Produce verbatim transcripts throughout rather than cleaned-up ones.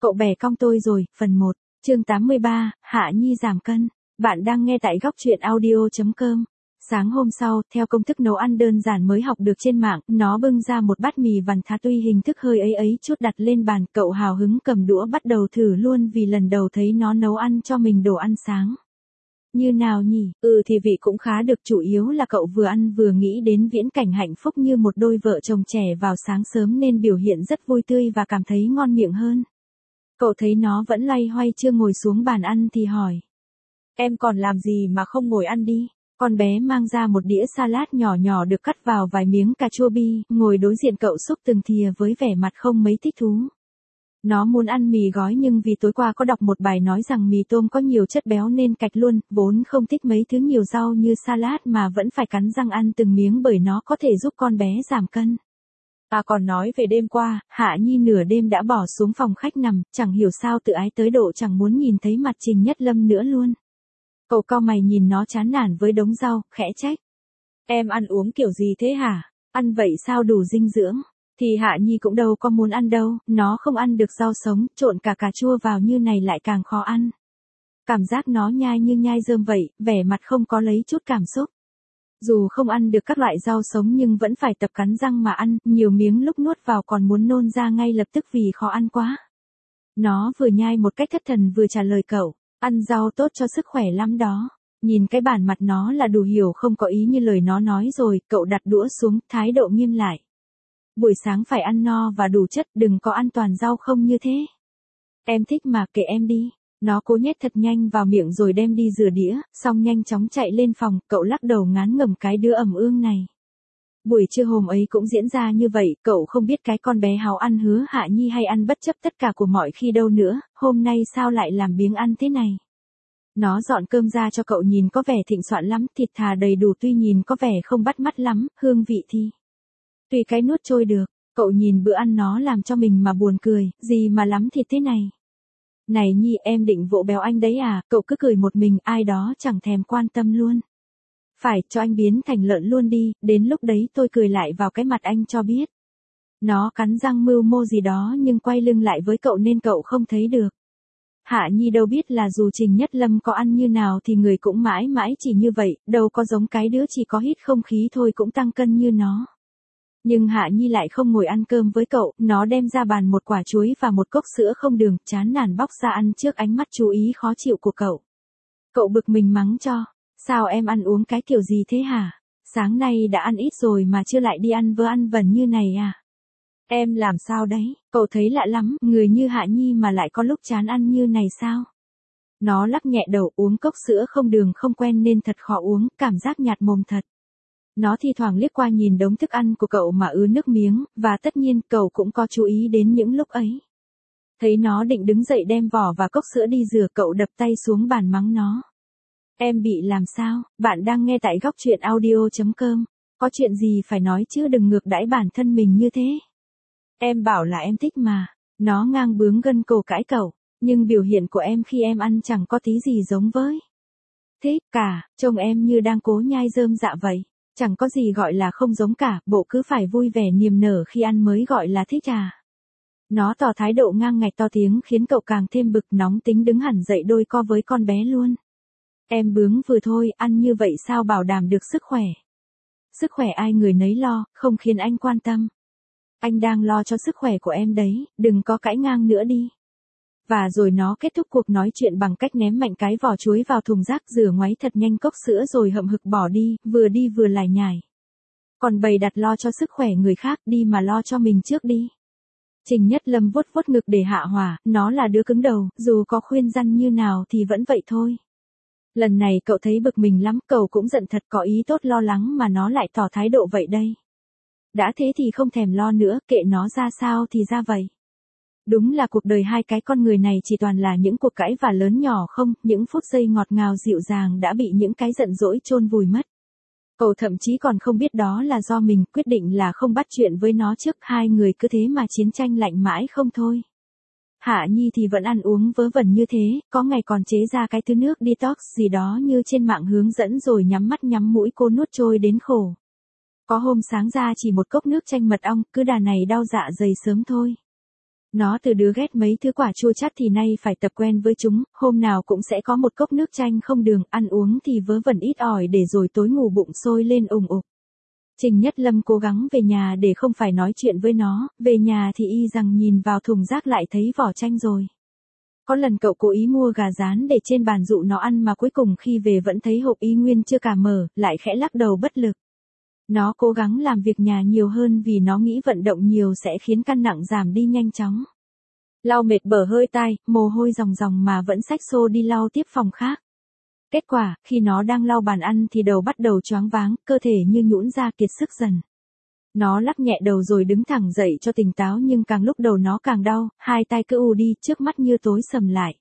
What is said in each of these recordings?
Cậu bè cong tôi rồi, phần một, chương tám mươi ba, Hạ Nhi giảm cân. Bạn đang nghe tại góc truyện audio chấm com. Sáng hôm sau, theo công thức nấu ăn đơn giản mới học được trên mạng, nó bưng ra một bát mì vằn thá tuy hình thức hơi ấy ấy chút đặt lên bàn, cậu hào hứng cầm đũa bắt đầu thử luôn vì lần đầu thấy nó nấu ăn cho mình đồ ăn sáng. Như nào nhỉ? Ừ thì vị cũng khá được, chủ yếu là cậu vừa ăn vừa nghĩ đến viễn cảnh hạnh phúc như một đôi vợ chồng trẻ vào sáng sớm nên biểu hiện rất vui tươi và cảm thấy ngon miệng hơn. Cậu thấy nó vẫn loay hoay chưa ngồi xuống bàn ăn thì hỏi. Em còn làm gì mà không ngồi ăn đi? Con bé mang ra một đĩa salad nhỏ nhỏ được cắt vào vài miếng cà chua bi, ngồi đối diện cậu xúc từng thìa với vẻ mặt không mấy thích thú. Nó muốn ăn mì gói nhưng vì tối qua có đọc một bài nói rằng mì tôm có nhiều chất béo nên cạch luôn, vốn không thích mấy thứ nhiều rau như salad mà vẫn phải cắn răng ăn từng miếng bởi nó có thể giúp con bé giảm cân. À còn nói về đêm qua, Hạ Nhi nửa đêm đã bỏ xuống phòng khách nằm, chẳng hiểu sao tự ái tới độ chẳng muốn nhìn thấy mặt Trình Nhất Lâm nữa luôn. Cậu cau mày nhìn nó chán nản với đống rau, khẽ trách. Em ăn uống kiểu gì thế hả? Ăn vậy sao đủ dinh dưỡng? Thì Hạ Nhi cũng đâu có muốn ăn đâu, nó không ăn được rau sống, trộn cả cà chua vào như này lại càng khó ăn. Cảm giác nó nhai như nhai rơm vậy, vẻ mặt không có lấy chút cảm xúc. Dù không ăn được các loại rau sống nhưng vẫn phải tập cắn răng mà ăn, nhiều miếng lúc nuốt vào còn muốn nôn ra ngay lập tức vì khó ăn quá. Nó vừa nhai một cách thất thần vừa trả lời cậu, ăn rau tốt cho sức khỏe lắm đó. Nhìn cái bản mặt nó là đủ hiểu không có ý như lời nó nói rồi, cậu đặt đũa xuống, thái độ nghiêm lại. Buổi sáng phải ăn no và đủ chất, đừng có ăn toàn rau không như thế. Em thích mà, kệ em đi. Nó cố nhét thật nhanh vào miệng rồi đem đi rửa đĩa, xong nhanh chóng chạy lên phòng, cậu lắc đầu ngán ngẩm cái đứa ẩm ương này. Buổi trưa hôm ấy cũng diễn ra như vậy, cậu không biết cái con bé háo ăn hứa Hạ Nhi hay ăn bất chấp tất cả của mọi khi đâu nữa, hôm nay sao lại làm biếng ăn thế này. Nó dọn cơm ra cho cậu nhìn có vẻ thịnh soạn lắm, thịt thà đầy đủ tuy nhìn có vẻ không bắt mắt lắm, hương vị thì tùy cái nuốt trôi được. Cậu nhìn bữa ăn nó làm cho mình mà buồn cười, gì mà lắm thịt thế này. Này Nhi, em định vỗ béo anh đấy à? Cậu cứ cười một mình, ai đó chẳng thèm quan tâm luôn. Phải, cho anh biến thành lợn luôn đi, đến lúc đấy tôi cười lại vào cái mặt anh cho biết. Nó cắn răng mưu mô gì đó nhưng quay lưng lại với cậu nên cậu không thấy được. Hạ Nhi đâu biết là dù Trình Nhất Lâm có ăn như nào thì người cũng mãi mãi chỉ như vậy, đâu có giống cái đứa chỉ có hít không khí thôi cũng tăng cân như nó. Nhưng Hạ Nhi lại không ngồi ăn cơm với cậu, nó đem ra bàn một quả chuối và một cốc sữa không đường, chán nản bóc ra ăn trước ánh mắt chú ý khó chịu của cậu. Cậu bực mình mắng cho, sao em ăn uống cái kiểu gì thế hả? Sáng nay đã ăn ít rồi mà chưa lại đi ăn vớ ăn vẩn như này à? Em làm sao đấy? Cậu thấy lạ lắm, người như Hạ Nhi mà lại có lúc chán ăn như này sao? Nó lắc nhẹ đầu, uống cốc sữa không đường không quen nên thật khó uống, cảm giác nhạt mồm thật. Nó thi thoảng liếc qua nhìn đống thức ăn của cậu mà ứa nước miếng, và tất nhiên cậu cũng có chú ý đến những lúc ấy. Thấy nó định đứng dậy đem vỏ và cốc sữa đi rửa, cậu đập tay xuống bàn mắng nó. Em bị làm sao? Bạn đang nghe tại góc truyện audio chấm com. Có chuyện gì phải nói chứ đừng ngược đãi bản thân mình như thế. Em bảo là em thích mà. Nó ngang bướng gân cổ cãi cậu. Nhưng biểu hiện của em khi em ăn chẳng có tí gì giống với thích cả, trông em như đang cố nhai rơm dạ vậy. Chẳng có gì gọi là không giống cả, bộ cứ phải vui vẻ niềm nở khi ăn mới gọi là thích à. Nó tỏ thái độ ngang ngạch to tiếng khiến cậu càng thêm bực, nóng tính đứng hẳn dậy đôi co với con bé luôn. Em bướng vừa thôi, ăn như vậy sao bảo đảm được sức khỏe. Sức khỏe ai người nấy lo, không khiến anh quan tâm. Anh đang lo cho sức khỏe của em đấy, đừng có cãi ngang nữa đi. Và rồi nó kết thúc cuộc nói chuyện bằng cách ném mạnh cái vỏ chuối vào thùng rác, rửa ngoáy thật nhanh cốc sữa rồi hậm hực bỏ đi, vừa đi vừa lải nhải. Còn bày đặt lo cho sức khỏe người khác, đi mà lo cho mình trước đi. Trình Nhất Lâm vuốt vuốt ngực để hạ hỏa, nó là đứa cứng đầu, dù có khuyên răn như nào thì vẫn vậy thôi. Lần này cậu thấy bực mình lắm, cậu cũng giận thật, có ý tốt lo lắng mà nó lại tỏ thái độ vậy đây. Đã thế thì không thèm lo nữa, kệ nó ra sao thì ra vậy. Đúng là cuộc đời hai cái con người này chỉ toàn là những cuộc cãi và lớn nhỏ không, những phút giây ngọt ngào dịu dàng đã bị những cái giận dỗi chôn vùi mất. Cậu thậm chí còn không biết đó là do mình quyết định là không bắt chuyện với nó trước, hai người cứ thế mà chiến tranh lạnh mãi không thôi. Hạ Nhi thì vẫn ăn uống vớ vẩn như thế, có ngày còn chế ra cái thứ nước detox gì đó như trên mạng hướng dẫn rồi nhắm mắt nhắm mũi cô nuốt trôi đến khổ. Có hôm sáng ra chỉ một cốc nước chanh mật ong, cứ đà này đau dạ dày sớm thôi. Nó từ đứa ghét mấy thứ quả chua chát thì nay phải tập quen với chúng, hôm nào cũng sẽ có một cốc nước chanh không đường, ăn uống thì vớ vẩn ít ỏi để rồi tối ngủ bụng sôi lên ùng ục. Trình Nhất Lâm cố gắng về nhà để không phải nói chuyện với nó, về nhà thì y rằng nhìn vào thùng rác lại thấy vỏ chanh rồi. Có lần cậu cố ý mua gà rán để trên bàn dụ nó ăn mà cuối cùng khi về vẫn thấy hộp y nguyên chưa cả mở, lại khẽ lắc đầu bất lực. Nó cố gắng làm việc nhà nhiều hơn vì nó nghĩ vận động nhiều sẽ khiến cân nặng giảm đi nhanh chóng. Lau mệt bở hơi tai, mồ hôi ròng ròng mà vẫn xách xô đi lau tiếp phòng khác. Kết quả, khi nó đang lau bàn ăn thì đầu bắt đầu choáng váng, cơ thể như nhũn ra kiệt sức dần. Nó lắc nhẹ đầu rồi đứng thẳng dậy cho tỉnh táo nhưng càng lúc đầu nó càng đau, hai tay cứ ù đi, trước mắt như tối sầm lại.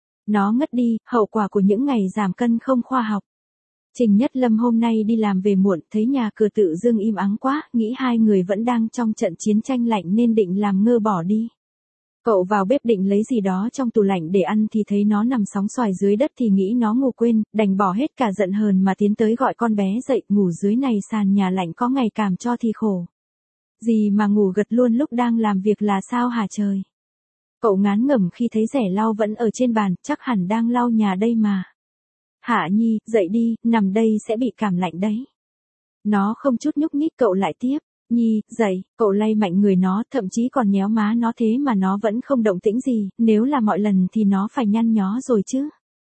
Nó ngất đi, hậu quả của những ngày giảm cân không khoa học. Trình Nhất Lâm hôm nay đi làm về muộn, thấy nhà cửa tự dưng im ắng quá, nghĩ hai người vẫn đang trong trận chiến tranh lạnh nên định làm ngơ bỏ đi. Cậu vào bếp định lấy gì đó trong tủ lạnh để ăn thì thấy nó nằm sóng xoài dưới đất thì nghĩ nó ngủ quên, đành bỏ hết cả giận hờn mà tiến tới gọi con bé dậy, ngủ dưới này sàn nhà lạnh có ngày cảm cho thì khổ. Gì mà ngủ gật luôn lúc đang làm việc là sao hả trời? Cậu ngán ngẩm khi thấy rẻ lau vẫn ở trên bàn, chắc hẳn đang lau nhà đây mà. Hạ Nhi, dậy đi, nằm đây sẽ bị cảm lạnh đấy. Nó không chút nhúc nhích cậu lại tiếp. Nhi, dậy, cậu lay mạnh người nó, thậm chí còn nhéo má nó thế mà nó vẫn không động tĩnh gì, nếu là mọi lần thì nó phải nhăn nhó rồi chứ.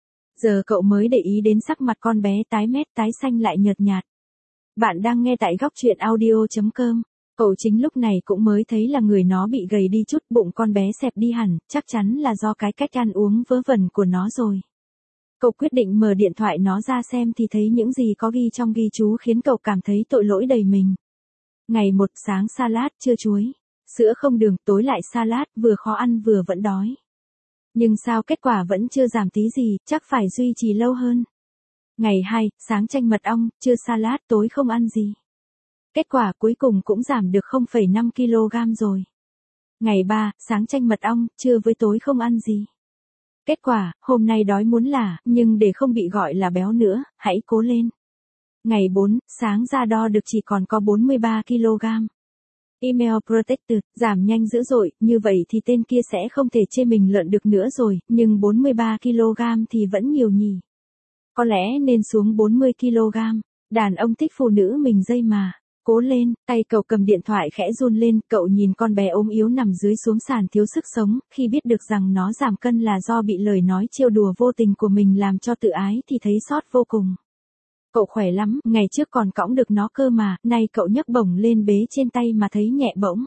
Giờ cậu mới để ý đến sắc mặt con bé tái mét tái xanh lại nhợt nhạt. Bạn đang nghe tại góc truyện audio chấm com. Cậu chính lúc này cũng mới thấy là người nó bị gầy đi chút, bụng con bé xẹp đi hẳn, chắc chắn là do cái cách ăn uống vớ vẩn của nó rồi. Cậu quyết định mở điện thoại nó ra xem thì thấy những gì có ghi trong ghi chú khiến cậu cảm thấy tội lỗi đầy mình. Ngày một, sáng salad, trưa chuối, sữa không đường, tối lại salad, vừa khó ăn vừa vẫn đói. Nhưng sao kết quả vẫn chưa giảm tí gì, chắc phải duy trì lâu hơn. Ngày hai, sáng chanh mật ong, trưa salad, tối không ăn gì. Kết quả cuối cùng cũng giảm được không phẩy năm ki lô gam rồi. Ngày ba, sáng chanh mật ong, trưa với tối không ăn gì. Kết quả, hôm nay đói muốn là, nhưng để không bị gọi là béo nữa, hãy cố lên. Ngày bốn, sáng ra đo được chỉ còn có bốn mươi ba ki lô gam. Email protected, giảm nhanh dữ dội, như vậy thì tên kia sẽ không thể chê mình lợn được nữa rồi, nhưng bốn mươi ba ki lô gam thì vẫn nhiều nhỉ. Có lẽ nên xuống bốn mươi ki lô gam, đàn ông thích phụ nữ mình dây mà. Cố lên, tay cậu cầm điện thoại khẽ run lên, cậu nhìn con bé ốm yếu nằm dưới xuống sàn thiếu sức sống, khi biết được rằng nó giảm cân là do bị lời nói trêu đùa vô tình của mình làm cho tự ái thì thấy xót vô cùng. Cậu khỏe lắm, ngày trước còn cõng được nó cơ mà, nay cậu nhấc bổng lên bế trên tay mà thấy nhẹ bỗng.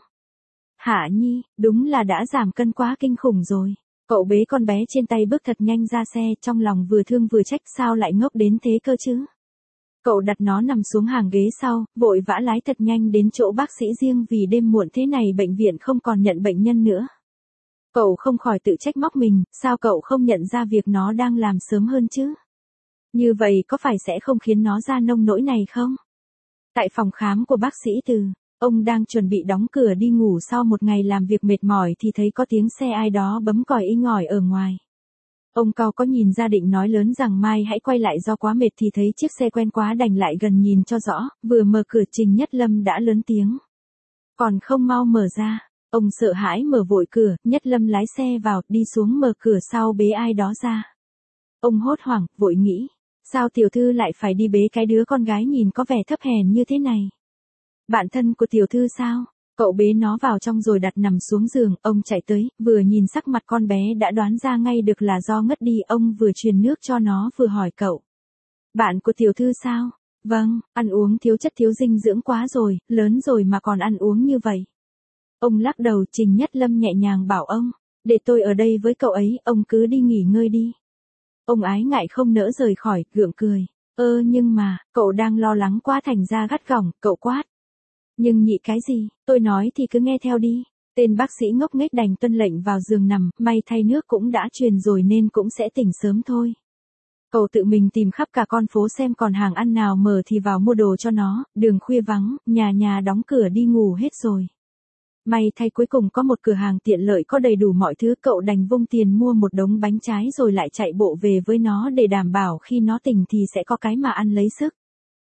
Hạ Nhi, đúng là đã giảm cân quá kinh khủng rồi. Cậu bế con bé trên tay bước thật nhanh ra xe, trong lòng vừa thương vừa trách sao lại ngốc đến thế cơ chứ. Cậu đặt nó nằm xuống hàng ghế sau, vội vã lái thật nhanh đến chỗ bác sĩ riêng vì đêm muộn thế này bệnh viện không còn nhận bệnh nhân nữa. Cậu không khỏi tự trách móc mình, sao cậu không nhận ra việc nó đang làm sớm hơn chứ? Như vậy có phải sẽ không khiến nó ra nông nỗi này không? Tại phòng khám của bác sĩ Từ, ông đang chuẩn bị đóng cửa đi ngủ sau một ngày làm việc mệt mỏi thì thấy có tiếng xe ai đó bấm còi inh ỏi ở ngoài. Ông cau có nhìn ra định nói lớn rằng mai hãy quay lại do quá mệt thì thấy chiếc xe quen quá đành lại gần nhìn cho rõ, vừa mở cửa Trình Nhất Lâm đã lớn tiếng. Còn không mau mở ra, ông sợ hãi mở vội cửa, Nhất Lâm lái xe vào, đi xuống mở cửa sau bế ai đó ra. Ông hốt hoảng, vội nghĩ, sao tiểu thư lại phải đi bế cái đứa con gái nhìn có vẻ thấp hèn như thế này? Bạn thân của tiểu thư sao? Cậu bế nó vào trong rồi đặt nằm xuống giường, ông chạy tới, vừa nhìn sắc mặt con bé đã đoán ra ngay được là do ngất đi, ông vừa truyền nước cho nó vừa hỏi cậu. Bạn của tiểu thư sao? Vâng, ăn uống thiếu chất thiếu dinh dưỡng quá rồi, lớn rồi mà còn ăn uống như vậy. Ông lắc đầu, Trình Nhất Lâm nhẹ nhàng bảo ông, để tôi ở đây với cậu ấy, ông cứ đi nghỉ ngơi đi. Ông ái ngại không nỡ rời khỏi, gượng cười. Ơ nhưng mà, cậu đang lo lắng quá thành ra gắt gỏng, cậu quát. Nhưng nhị cái gì, tôi nói thì cứ nghe theo đi. Tên bác sĩ ngốc nghếch đành tuân lệnh vào giường nằm, may thay nước cũng đã truyền rồi nên cũng sẽ tỉnh sớm thôi. Cậu tự mình tìm khắp cả con phố xem còn hàng ăn nào mở thì vào mua đồ cho nó, đường khuya vắng, nhà nhà đóng cửa đi ngủ hết rồi. May thay cuối cùng có một cửa hàng tiện lợi có đầy đủ mọi thứ, cậu đành vung tiền mua một đống bánh trái rồi lại chạy bộ về với nó để đảm bảo khi nó tỉnh thì sẽ có cái mà ăn lấy sức.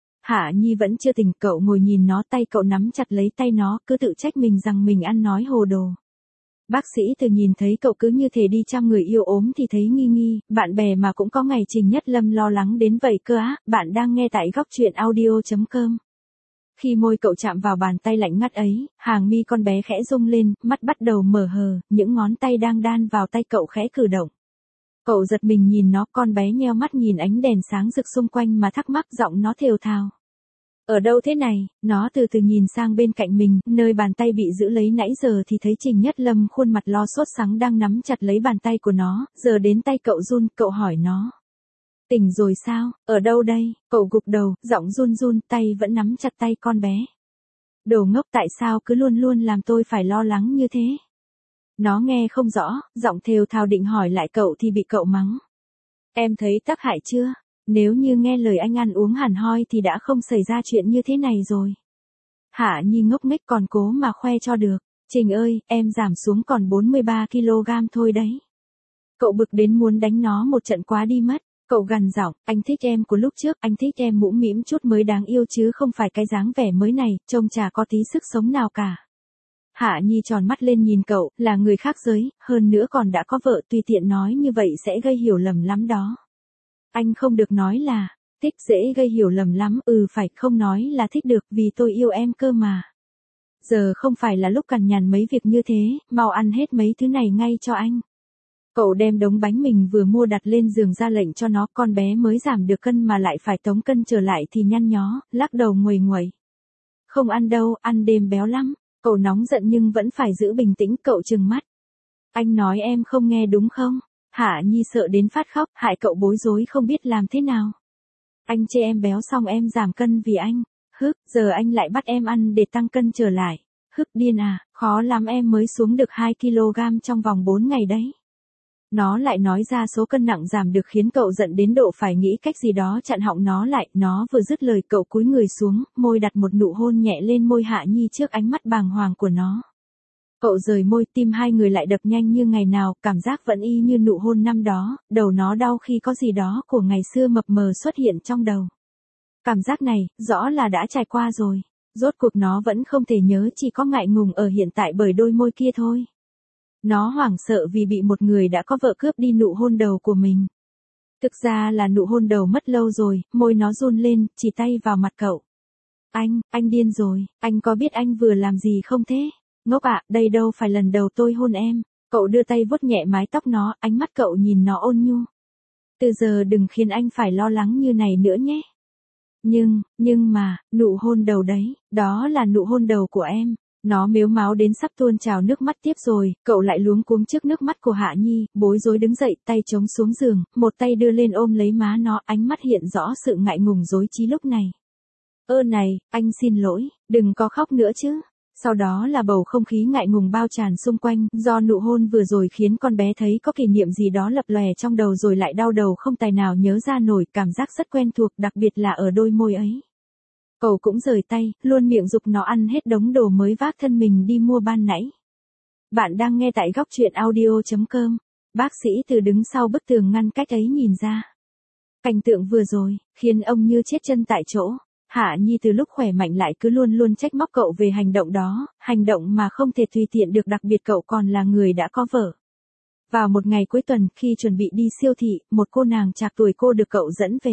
Hạ Nhi vẫn chưa tỉnh, cậu ngồi nhìn nó, tay cậu nắm chặt lấy tay nó, cứ tự trách mình rằng mình ăn nói hồ đồ. Bác sĩ Từ nhìn thấy cậu cứ như thể đi chăm người yêu ốm thì thấy nghi nghi, bạn bè mà cũng có ngày Trình Nhất Lâm lo lắng đến vậy cơ á. Bạn đang nghe tại góc truyện audio chấm com. Khi môi cậu chạm vào bàn tay lạnh ngắt ấy, hàng mi con bé khẽ rung lên, mắt bắt đầu mở hờ, những ngón tay đang đan vào tay cậu khẽ cử động. Cậu giật mình nhìn nó, con bé nheo mắt nhìn ánh đèn sáng rực xung quanh mà thắc mắc, giọng nó thều thào. Ở đâu thế này? Nó từ từ nhìn sang bên cạnh mình, nơi bàn tay bị giữ lấy nãy giờ thì thấy Trình Nhất Lâm khuôn mặt lo sốt sắng đang nắm chặt lấy bàn tay của nó, giờ đến tay cậu run, cậu hỏi nó. Tỉnh rồi sao? Ở đâu đây? Cậu gục đầu, giọng run run, tay vẫn nắm chặt tay con bé. Đồ ngốc, tại sao cứ luôn luôn làm tôi phải lo lắng như thế? Nó nghe không rõ, giọng thều thào định hỏi lại cậu thì bị cậu mắng. Em thấy tác hại chưa? Nếu như nghe lời anh ăn uống hẳn hoi thì đã không xảy ra chuyện như thế này rồi. Hạ Nhi ngốc nghếch còn cố mà khoe cho được. Trình ơi, em giảm xuống còn bốn mươi ba ki lô gam thôi đấy. Cậu bực đến muốn đánh nó một trận quá đi mất. Cậu gằn giọng, anh thích em của lúc trước, anh thích em mũm mĩm chút mới đáng yêu chứ không phải cái dáng vẻ mới này, trông chả có tí sức sống nào cả. Hạ Nhi tròn mắt lên nhìn cậu, là người khác giới, hơn nữa còn đã có vợ, tùy tiện nói như vậy sẽ gây hiểu lầm lắm đó. Anh không được nói là, thích dễ gây hiểu lầm lắm, ừ phải, không nói là thích được vì tôi yêu em cơ mà. Giờ không phải là lúc cằn nhằn mấy việc như thế, mau ăn hết mấy thứ này ngay cho anh. Cậu đem đống bánh mình vừa mua đặt lên giường ra lệnh cho nó, con bé mới giảm được cân mà lại phải tống cân trở lại thì nhăn nhó, lắc đầu nguầy nguậy. Không ăn đâu, ăn đêm béo lắm. Cậu nóng giận nhưng vẫn phải giữ bình tĩnh, cậu trừng mắt. Anh nói em không nghe đúng không? Hạ Nhi sợ đến phát khóc, hại cậu bối rối không biết làm thế nào. Anh chê em béo xong em giảm cân vì anh. Hức, giờ anh lại bắt em ăn để tăng cân trở lại. Hức điên à, khó lắm em mới xuống được hai ki lô gam trong vòng bốn ngày đấy. Nó lại nói ra số cân nặng giảm được khiến cậu giận đến độ phải nghĩ cách gì đó chặn họng nó lại. Nó vừa dứt lời cậu cúi người xuống, môi đặt một nụ hôn nhẹ lên môi Hạ Nhi trước ánh mắt bàng hoàng của nó. Cậu rời môi, tim hai người lại đập nhanh như ngày nào, cảm giác vẫn y như nụ hôn năm đó, đầu nó đau khi có gì đó của ngày xưa mập mờ xuất hiện trong đầu. Cảm giác này, rõ là đã trải qua rồi. Rốt cuộc nó vẫn không thể nhớ, chỉ có ngại ngùng ở hiện tại bởi đôi môi kia thôi. Nó hoảng sợ vì bị một người đã có vợ cướp đi nụ hôn đầu của mình. Thực ra là nụ hôn đầu mất lâu rồi, môi nó run lên, chỉ tay vào mặt cậu. Anh, anh điên rồi, anh có biết anh vừa làm gì không thế? Ngốc ạ, đây đâu phải lần đầu tôi hôn em. Cậu đưa tay vuốt nhẹ mái tóc nó, ánh mắt cậu nhìn nó ôn nhu. Từ giờ đừng khiến anh phải lo lắng như này nữa nhé. Nhưng, nhưng mà, nụ hôn đầu đấy, đó là nụ hôn đầu của em. Nó mếu máo đến sắp tuôn trào nước mắt tiếp rồi, cậu lại luống cuống trước nước mắt của Hạ Nhi, bối rối đứng dậy, tay chống xuống giường, một tay đưa lên ôm lấy má nó, ánh mắt hiện rõ sự ngại ngùng rối trí lúc này. Ơ này, anh xin lỗi, đừng có khóc nữa chứ. Sau đó là bầu không khí ngại ngùng bao tràn xung quanh, do nụ hôn vừa rồi khiến con bé thấy có kỷ niệm gì đó lập lòe trong đầu rồi lại đau đầu không tài nào nhớ ra nổi, cảm giác rất quen thuộc, đặc biệt là ở đôi môi ấy. Cậu cũng rời tay, luôn miệng giục nó ăn hết đống đồ mới vác thân mình đi mua ban nãy. Bạn đang nghe tại góc truyện audio chấm com. Bác sĩ Từ đứng sau bức tường ngăn cách ấy nhìn ra. Cảnh tượng vừa rồi, khiến ông như chết chân tại chỗ. Hạ Nhi từ lúc khỏe mạnh lại cứ luôn luôn trách móc cậu về hành động đó, hành động mà không thể tùy tiện được, đặc biệt cậu còn là người đã có vợ. Vào một ngày cuối tuần, khi chuẩn bị đi siêu thị, một cô nàng trạc tuổi cô được cậu dẫn về.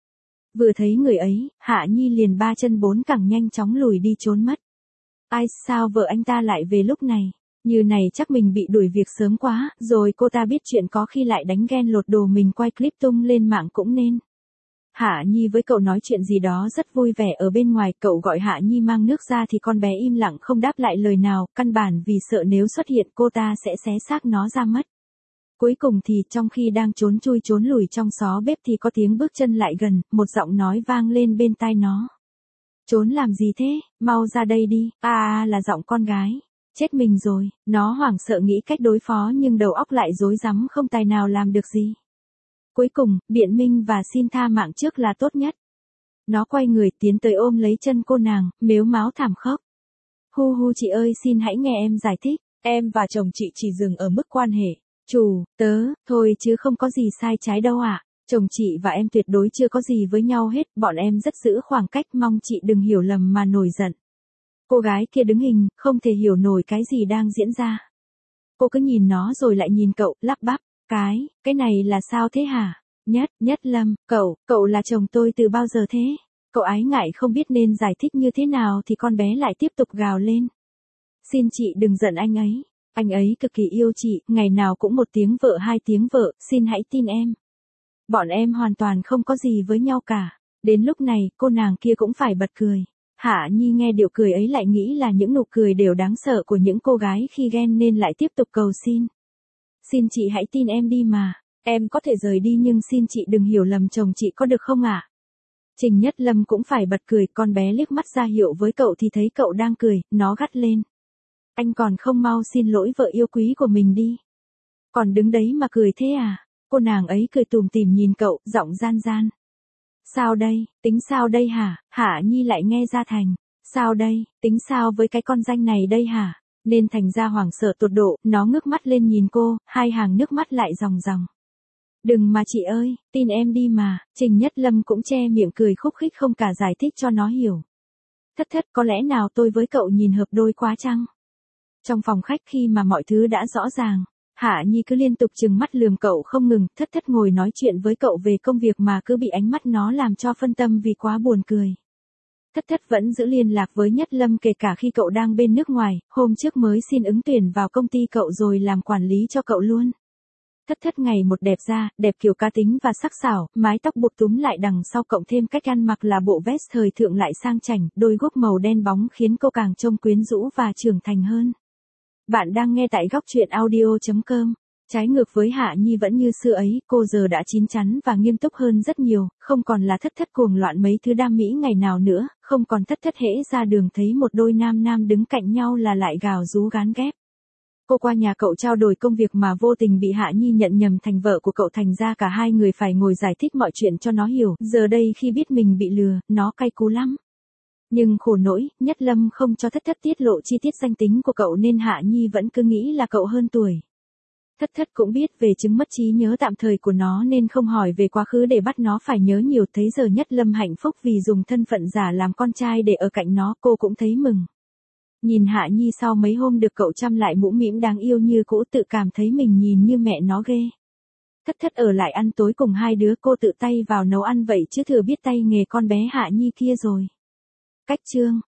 Vừa thấy người ấy, Hạ Nhi liền ba chân bốn cẳng nhanh chóng lùi đi trốn mất. Ai, sao vợ anh ta lại về lúc này? Như này chắc mình bị đuổi việc sớm quá, rồi cô ta biết chuyện có khi lại đánh ghen lột đồ mình quay clip tung lên mạng cũng nên. Hạ Nhi với cậu nói chuyện gì đó rất vui vẻ ở bên ngoài, cậu gọi Hạ Nhi mang nước ra thì con bé im lặng không đáp lại lời nào, căn bản vì sợ nếu xuất hiện cô ta sẽ xé xác nó ra mất. Cuối cùng thì trong khi đang trốn chui trốn lùi trong xó bếp thì có tiếng bước chân lại gần, một giọng nói vang lên bên tai nó. Trốn làm gì thế, mau ra đây đi, à, à là giọng con gái. Chết mình rồi, nó hoảng sợ nghĩ cách đối phó nhưng đầu óc lại rối rắm không tài nào làm được gì. Cuối cùng, biện minh và xin tha mạng trước là tốt nhất. Nó quay người tiến tới ôm lấy chân cô nàng, mếu máo thảm khóc. Hu hu chị ơi, xin hãy nghe em giải thích, em và chồng chị chỉ dừng ở mức quan hệ chủ, tớ, thôi chứ không có gì sai trái đâu ạ. À. Chồng chị và em tuyệt đối chưa có gì với nhau hết, bọn em rất giữ khoảng cách, mong chị đừng hiểu lầm mà nổi giận. Cô gái kia đứng hình, không thể hiểu nổi cái gì đang diễn ra. Cô cứ nhìn nó rồi lại nhìn cậu, lắp bắp. Cái, cái này là sao thế hả? Nhất, Nhất Lâm, cậu, cậu là chồng tôi từ bao giờ thế? Cậu ái ngại không biết nên giải thích như thế nào thì con bé lại tiếp tục gào lên. Xin chị đừng giận anh ấy. Anh ấy cực kỳ yêu chị, ngày nào cũng một tiếng vợ hai tiếng vợ, xin hãy tin em. Bọn em hoàn toàn không có gì với nhau cả. Đến lúc này, cô nàng kia cũng phải bật cười. Hạ Nhi nghe điệu cười ấy lại nghĩ là những nụ cười đều đáng sợ của những cô gái khi ghen nên lại tiếp tục cầu xin. Xin chị hãy tin em đi mà. Em có thể rời đi nhưng xin chị đừng hiểu lầm chồng chị có được không ạ? À? Trình Nhất Lâm cũng phải bật cười, con bé liếc mắt ra hiệu với cậu thì thấy cậu đang cười, nó gắt lên. Anh còn không mau xin lỗi vợ yêu quý của mình đi. Còn đứng đấy mà cười thế à? Cô nàng ấy cười tủm tỉm nhìn cậu, giọng gian gian. Sao đây, tính sao đây hả? Hạ Nhi lại nghe ra thành. Sao đây, tính sao với cái con danh này đây hả? Nên thành ra hoảng sợ tột độ, nó ngước mắt lên nhìn cô, hai hàng nước mắt lại ròng ròng. Đừng mà chị ơi, tin em đi mà. Trình Nhất Lâm cũng che miệng cười khúc khích không cả giải thích cho nó hiểu. Thất thất, có lẽ nào tôi với cậu nhìn hợp đôi quá chăng? Trong phòng khách khi mà mọi thứ đã rõ ràng, Hạ Nhi cứ liên tục trừng mắt lườm cậu không ngừng, thất thất ngồi nói chuyện với cậu về công việc mà cứ bị ánh mắt nó làm cho phân tâm vì quá buồn cười. Thất thất vẫn giữ liên lạc với Nhất Lâm kể cả khi cậu đang bên nước ngoài, hôm trước mới xin ứng tuyển vào công ty cậu rồi làm quản lý cho cậu luôn. Thất thất ngày một đẹp da, đẹp kiểu cá tính và sắc sảo, mái tóc buộc túm lại đằng sau cộng thêm cách ăn mặc là bộ vest thời thượng lại sang chảnh, đôi guốc màu đen bóng khiến cô càng trông quyến rũ và trưởng thành hơn. Bạn đang nghe tại góc truyện audio chấm com. Trái ngược với Hạ Nhi vẫn như xưa ấy, cô giờ đã chín chắn và nghiêm túc hơn rất nhiều, không còn là thất thất cuồng loạn mấy thứ đam mỹ ngày nào nữa, không còn thất thất hễ ra đường thấy một đôi nam nam đứng cạnh nhau là lại gào rú gán ghép. Cô qua nhà cậu trao đổi công việc mà vô tình bị Hạ Nhi nhận nhầm thành vợ của cậu, thành ra cả hai người phải ngồi giải thích mọi chuyện cho nó hiểu, giờ đây khi biết mình bị lừa, nó cay cú lắm. Nhưng khổ nỗi, Nhất Lâm không cho thất thất tiết lộ chi tiết danh tính của cậu nên Hạ Nhi vẫn cứ nghĩ là cậu hơn tuổi. Thất thất cũng biết về chứng mất trí nhớ tạm thời của nó nên không hỏi về quá khứ để bắt nó phải nhớ nhiều, thấy giờ Nhất Lâm hạnh phúc vì dùng thân phận giả làm con trai để ở cạnh nó, cô cũng thấy mừng. Nhìn Hạ Nhi sau mấy hôm được cậu chăm lại mũm mĩm đáng yêu như cũ, tự cảm thấy mình nhìn như mẹ nó ghê. Thất thất ở lại ăn tối cùng hai đứa, cô tự tay vào nấu ăn vậy chứ thừa biết tay nghề con bé Hạ Nhi kia rồi. Cách chương